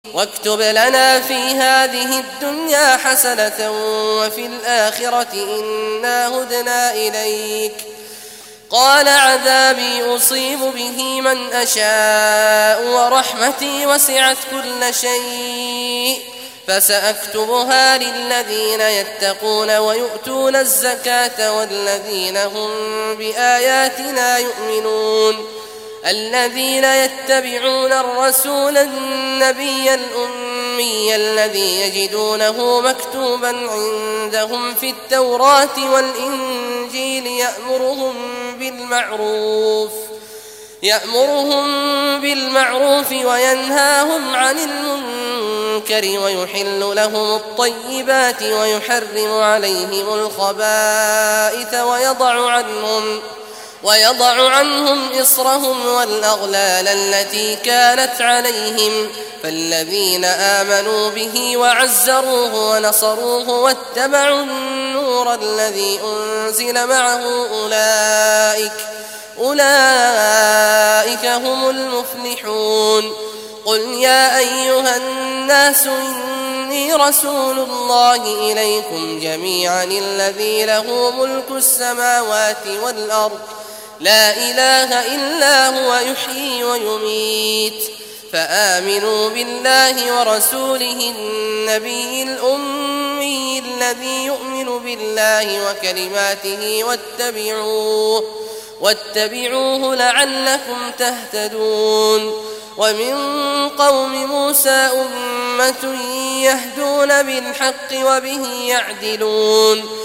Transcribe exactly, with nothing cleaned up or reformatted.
واكتب لنا في هذه الدنيا حسنة وفي الآخرة إنا هدنا إليك. قال عذابي أصيب به من أشاء ورحمتي وسعت كل شيء فسأكتبها للذين يتقون ويؤتون الزكاة والذين هم بآياتنا يؤمنون الذين يتبعون الرسول النبي الأمي الذي يجدونه مكتوبا عندهم في التوراة والإنجيل يأمرهم بالمعروف يأمرهم بالمعروف وينهاهم عن المنكر ويحل لهم الطيبات ويحرم عليهم الخبائث ويضع عنهم ويضع عنهم إصرهم والأغلال التي كانت عليهم فالذين آمنوا به وعزروه ونصروه واتبعوا النور الذي أنزل معه أولئك أولئك هم المفلحون. قل يا أيها الناس إني رسول الله إليكم جميعا الذي له ملك السماوات والأرض لا إله إلا هو يحيي ويميت فآمنوا بالله ورسوله النبي الأمي الذي يؤمن بالله وكلماته واتبعوه واتبعوه لعلكم تهتدون. ومن قوم موسى أمة يهدون بالحق وبه يعدلون